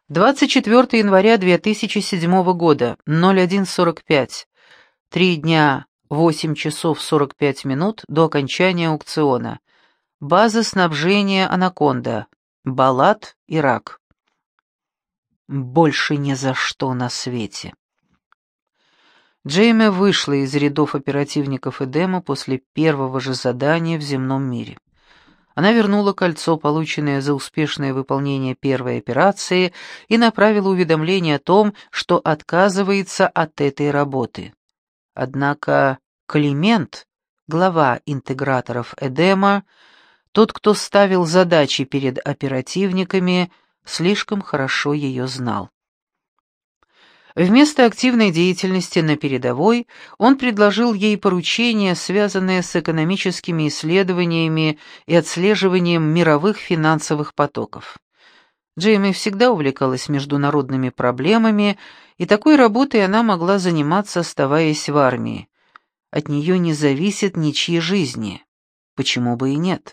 24 января 2007 года, 01:45. 3 дня, 8 часов 45 минут до окончания аукциона. База снабжения «Анаконда». Балат, Ирак. Больше ни за что на свете. Джейми вышла из рядов оперативников Эдема после первого же задания в земном мире. Она вернула кольцо, полученное за успешное выполнение первой операции, и направила уведомление о том, что отказывается от этой работы. Однако Климент, глава интеграторов Эдема, тот, кто ставил задачи перед оперативниками, слишком хорошо ее знал. Вместо активной деятельности на передовой он предложил ей поручение, связанное с экономическими исследованиями и отслеживанием мировых финансовых потоков. Джейми всегда увлекалась международными проблемами, и такой работой она могла заниматься, оставаясь в армии. От нее не зависит ничьи жизни. Почему бы и нет?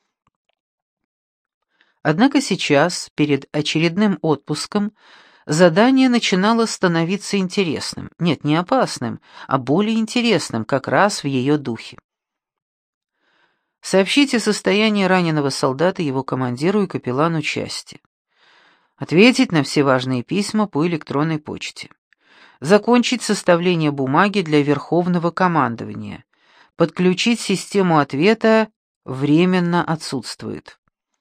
Однако сейчас, перед очередным отпуском, задание начинало становиться интересным. Нет, не опасным, а более интересным, как раз в ее духе. Сообщите состояние раненого солдата его командиру и капеллану части. Ответить на все важные письма по электронной почте. Закончить составление бумаги для Верховного командования. Подключить систему ответа «Временно отсутствует».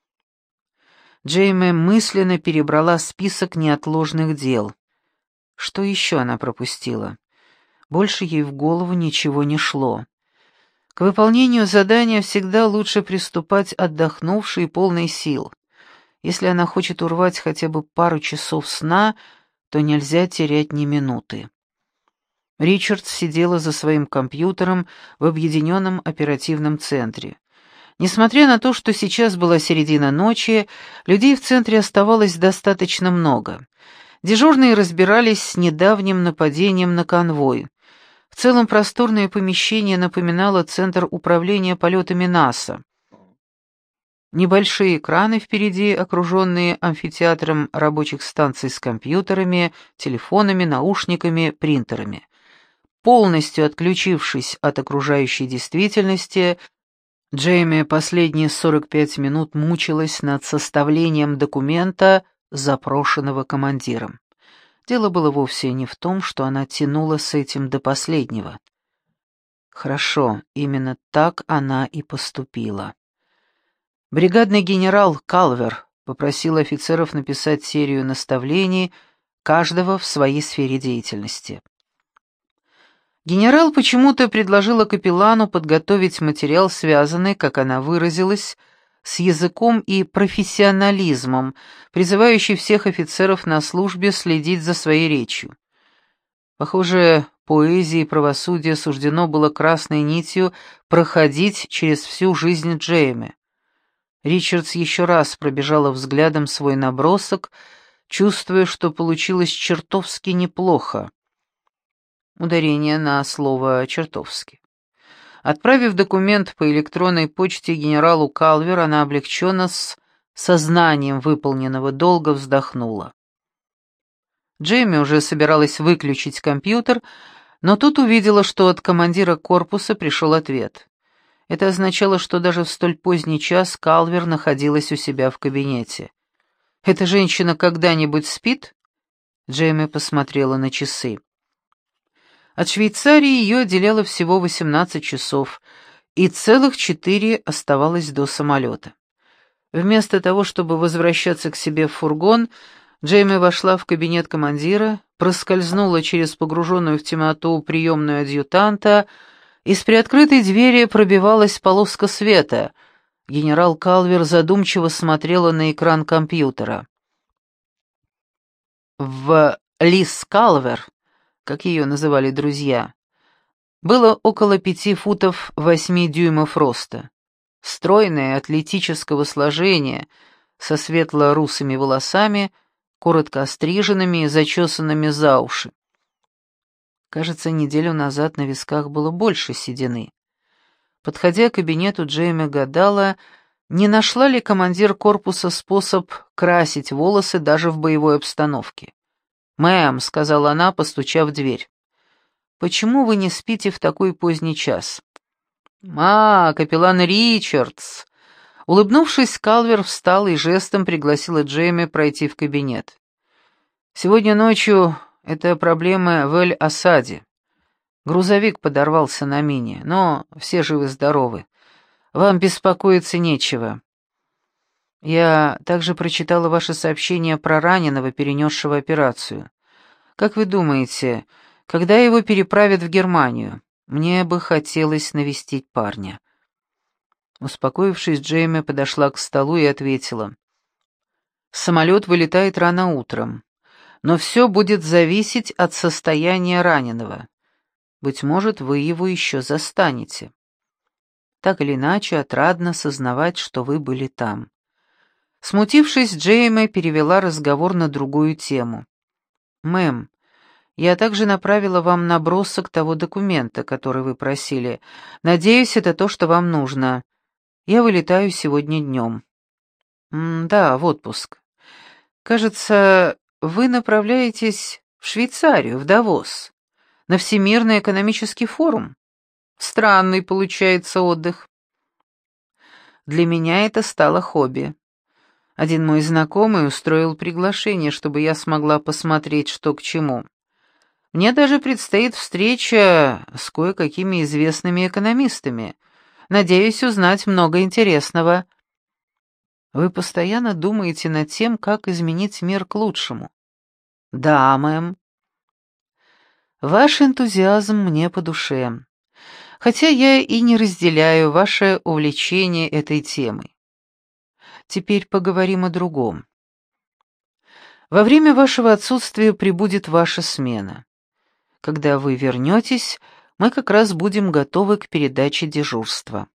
Джейми мысленно перебрала список неотложных дел. Что еще она пропустила? Больше ей в голову ничего не шло. К выполнению задания всегда лучше приступать отдохнувшей и полной сил. Если она хочет урвать хотя бы пару часов сна, то нельзя терять ни минуты. Ричард сидела за своим компьютером в объединенном оперативном центре. Несмотря на то, что сейчас была середина ночи, людей в центре оставалось достаточно много. Дежурные разбирались с недавним нападением на конвой. В целом просторное помещение напоминало центр управления полетами НАСА. Небольшие экраны впереди, окруженные амфитеатром рабочих станций с компьютерами, телефонами, наушниками, принтерами. Полностью отключившись от окружающей действительности, Джейми последние 45 минут мучилась над составлением документа, запрошенного командиром. Дело было вовсе не в том, что она тянула с этим до последнего. Хорошо, именно так она и поступила. Бригадный генерал Калвер попросил офицеров написать серию наставлений, каждого в своей сфере деятельности. Генерал почему-то предложила капеллану подготовить материал, связанный, как она выразилась, с языком и профессионализмом, призывающий всех офицеров на службе следить за своей речью. Похоже, поэзии и правосудие суждено было красной нитью проходить через всю жизнь Джейми. Ричардс еще раз пробежала взглядом свой набросок, чувствуя, что получилось чертовски неплохо. Ударение на слово «чертовски». Отправив документ по электронной почте генералу Калвер, она облегченно с сознанием выполненного долга вздохнула. Джейми уже собиралась выключить компьютер, но тут увидела, что от командира корпуса пришел ответ. Это означало, что даже в столь поздний час Калвер находилась у себя в кабинете. «Эта женщина когда-нибудь спит?» Джейми посмотрела на часы. От Швейцарии ее отделяло всего 18 часов, и целых 4 оставалось до самолета. Вместо того, чтобы возвращаться к себе в фургон, Джейми вошла в кабинет командира, проскользнула через погруженную в темноту приемную адъютанта, из приоткрытой двери пробивалась полоска света. Генерал Калвер задумчиво смотрела на экран компьютера. В Лиз Калвер, как ее называли друзья, было около 5 футов 8 дюймов роста. Стройная, атлетического сложения, со светло-русыми волосами, коротко остриженными и зачесанными за уши. Кажется, неделю назад на висках было больше седины. Подходя к кабинету, Джейми гадала, Не нашла ли командир корпуса способ красить волосы даже в боевой обстановке? «Мэм», — сказала она, постучав в дверь, — «почему вы не спите в такой поздний час?» Капеллан Ричардс!» Улыбнувшись, Калвер встал и жестом пригласила Джейми пройти в кабинет. «Сегодня ночью это проблема в Эль-Асаде. Грузовик подорвался на мине, но все живы-здоровы. Вам беспокоиться нечего. Я также прочитала ваше сообщение про раненого, перенесшего операцию. Как вы думаете, когда его переправят в Германию? Мне бы хотелось навестить парня». Успокоившись, Джейми подошла к столу и ответила. «Самолет вылетает рано утром, но все будет зависеть от состояния раненого. Быть может, вы его еще застанете. Так или иначе, отрадно сознавать, что вы были там». Смутившись, Джейми перевела разговор на другую тему. «Мэм, я также направила вам набросок того документа, который вы просили. Надеюсь, это то, что вам нужно. Я вылетаю сегодня днем». «Да, в отпуск. Кажется, вы направляетесь в Швейцарию, в Давос, на Всемирный экономический форум. Странный получается отдых. Для меня это стало хобби. Один мой знакомый устроил приглашение, чтобы я смогла посмотреть, что к чему. Мне даже предстоит встреча с кое-какими известными экономистами. Надеюсь узнать много интересного». «Вы постоянно думаете над тем, как изменить мир к лучшему?» «Да, мэм». «Ваш энтузиазм мне по душе, хотя я и не разделяю ваше увлечение этой темой. Теперь поговорим о другом. Во время вашего отсутствия прибудет ваша смена. Когда вы вернетесь, мы как раз будем готовы к передаче дежурства».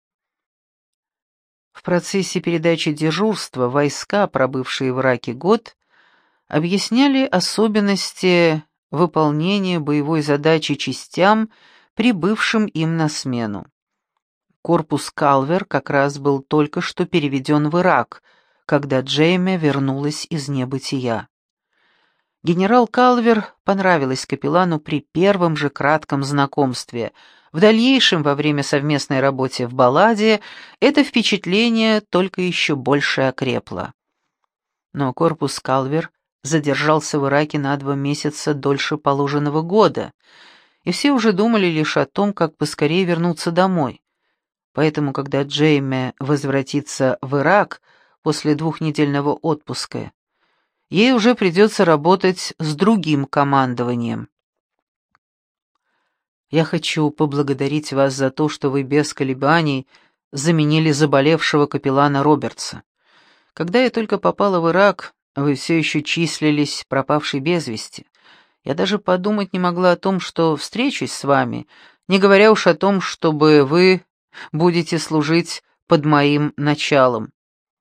В процессе передачи дежурства войска, пробывшие в Ираке год, объясняли особенности выполнения боевой задачи частям, прибывшим им на смену. Корпус Калвер как раз был только что переведен в Ирак, когда Джейми вернулась из небытия. Генерал Калвер понравилась капеллану при первом же кратком знакомстве. В дальнейшем, во время совместной работы в Балладе, это впечатление только еще больше окрепло. Но корпус Калвер задержался в Ираке на 2 месяца дольше положенного года, и все уже думали лишь о том, как поскорее вернуться домой. Поэтому, когда Джейми возвратится в Ирак после 2-недельного отпуска, ей уже придется работать с другим командованием. «Я хочу поблагодарить вас за то, что вы без колебаний заменили заболевшего капеллана Робертса. Когда я только попала в Ирак, вы все еще числились пропавшей без вести. Я даже подумать не могла о том, что встречусь с вами, не говоря уж о том, чтобы вы будете служить под моим началом.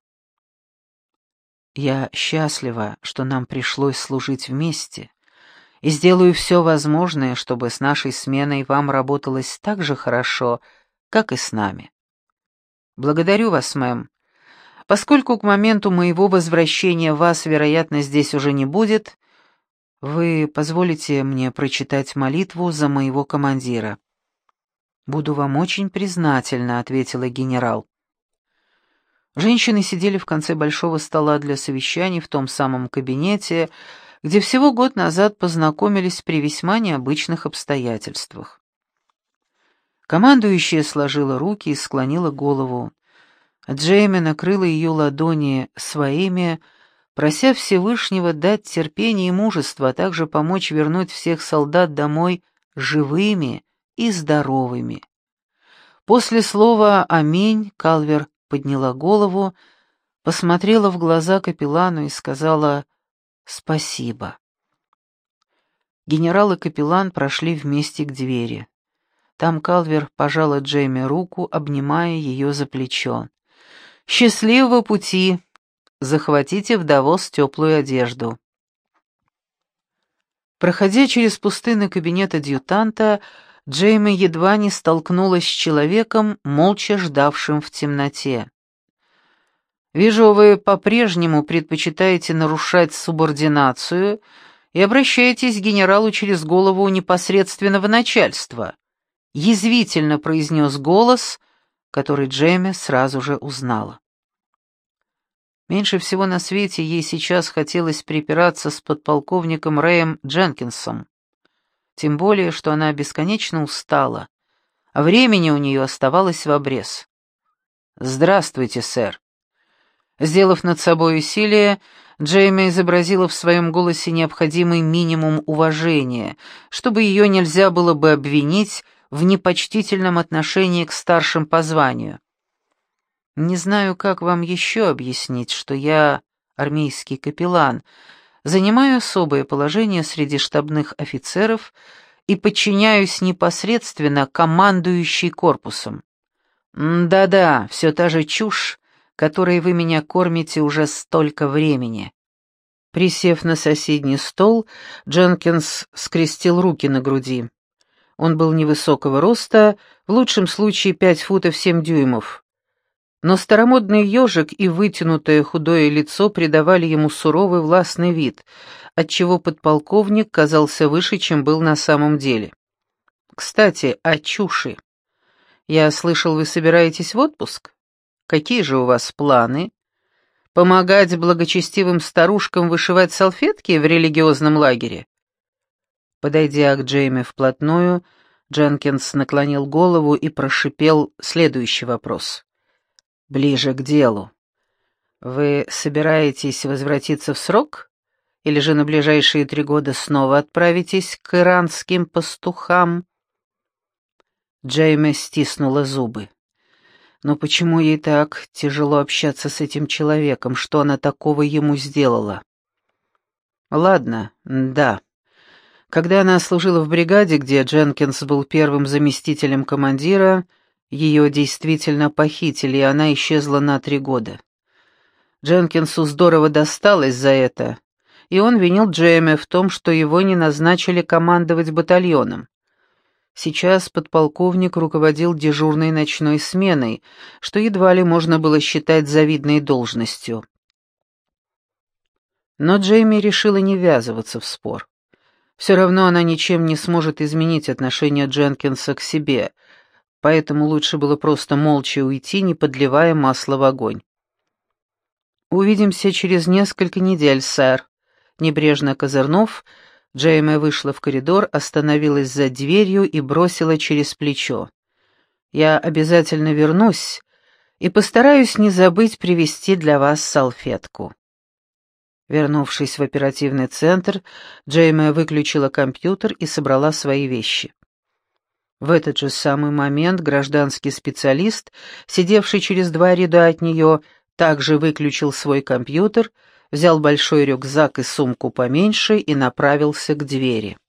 Я счастлива, что нам пришлось служить вместе, и сделаю все возможное, чтобы с нашей сменой вам работалось так же хорошо, как и с нами. Благодарю вас, мэм. Поскольку к моменту моего возвращения вас, вероятно, здесь уже не будет, вы позволите мне прочитать молитву за моего командира». «Буду вам очень признательна», — ответила генерал. Женщины сидели в конце большого стола для совещаний в том самом кабинете, где всего год назад познакомились при весьма необычных обстоятельствах. Командующая сложила руки и склонила голову. Джейми накрыла ее ладони своими, прося Всевышнего дать терпение и мужество, а также помочь вернуть всех солдат домой живыми и здоровыми. После слова «Аминь» Калвер подняла голову, посмотрела в глаза капеллану и сказала «Спасибо». Генерал и капеллан прошли вместе к двери. Там Калвер пожала Джейми руку, обнимая ее за плечо. «Счастливого пути! Захватите в Давос теплую одежду». Проходя через пустынный кабинет адъютанта, Джейми едва не столкнулась с человеком, молча ждавшим в темноте. Вижу, вы по-прежнему предпочитаете нарушать субординацию и обращаетесь к генералу через голову непосредственного начальства», — язвительно произнес голос, который Джейми сразу же узнала. Меньше всего на свете ей сейчас хотелось припираться с подполковником Рэем Дженкинсом, тем более, что она бесконечно устала, а времени у нее оставалось в обрез. «Здравствуйте, сэр». Сделав над собой усилие, Джейми изобразила в своем голосе необходимый минимум уважения, чтобы ее нельзя было бы обвинить в непочтительном отношении к старшим по званию. «Не знаю, как вам еще объяснить, что я армейский капеллан, занимаю особое положение среди штабных офицеров и подчиняюсь непосредственно командующей корпусом. Да-да, все та же чушь, которой вы меня кормите уже столько времени». Присев на соседний стол, Дженкинс скрестил руки на груди. Он был невысокого роста, в лучшем случае 5 футов 7 дюймов. Но старомодный ежик и вытянутое худое лицо придавали ему суровый властный вид, отчего подполковник казался выше, чем был на самом деле. «Кстати, о чуши. Я слышал, вы собираетесь в отпуск? Какие же у вас планы? Помогать благочестивым старушкам вышивать салфетки в религиозном лагере?» Подойдя к Джейми вплотную, Дженкинс наклонил голову и прошипел следующий вопрос. «Ближе к делу. Вы собираетесь возвратиться в срок? Или же на ближайшие 3 года снова отправитесь к иранским пастухам?» Джейми стиснула зубы. Но почему ей так тяжело общаться с этим человеком? Что она такого ему сделала? Ладно, да. Когда она служила в бригаде, где Дженкинс был первым заместителем командира, ее действительно похитили, и она исчезла на 3 года. Дженкинсу здорово досталось за это, и он винил Джейми в том, что его не назначили командовать батальоном. Сейчас подполковник руководил дежурной ночной сменой, что едва ли можно было считать завидной должностью. Но Джейми решила не ввязываться в спор. Все равно она ничем не сможет изменить отношение Дженкинса к себе, поэтому лучше было просто молча уйти, не подливая масла в огонь. «Увидимся через несколько недель, сэр», — небрежно козырнув, Джейми вышла в коридор, остановилась за дверью и бросила через плечо. «Я обязательно вернусь и постараюсь не забыть привезти для вас салфетку». Вернувшись в оперативный центр, Джейми выключила компьютер и собрала свои вещи. В этот же самый момент гражданский специалист, сидевший через 2 ряда от нее, также выключил свой компьютер, взял большой рюкзак и сумку поменьше и направился к двери.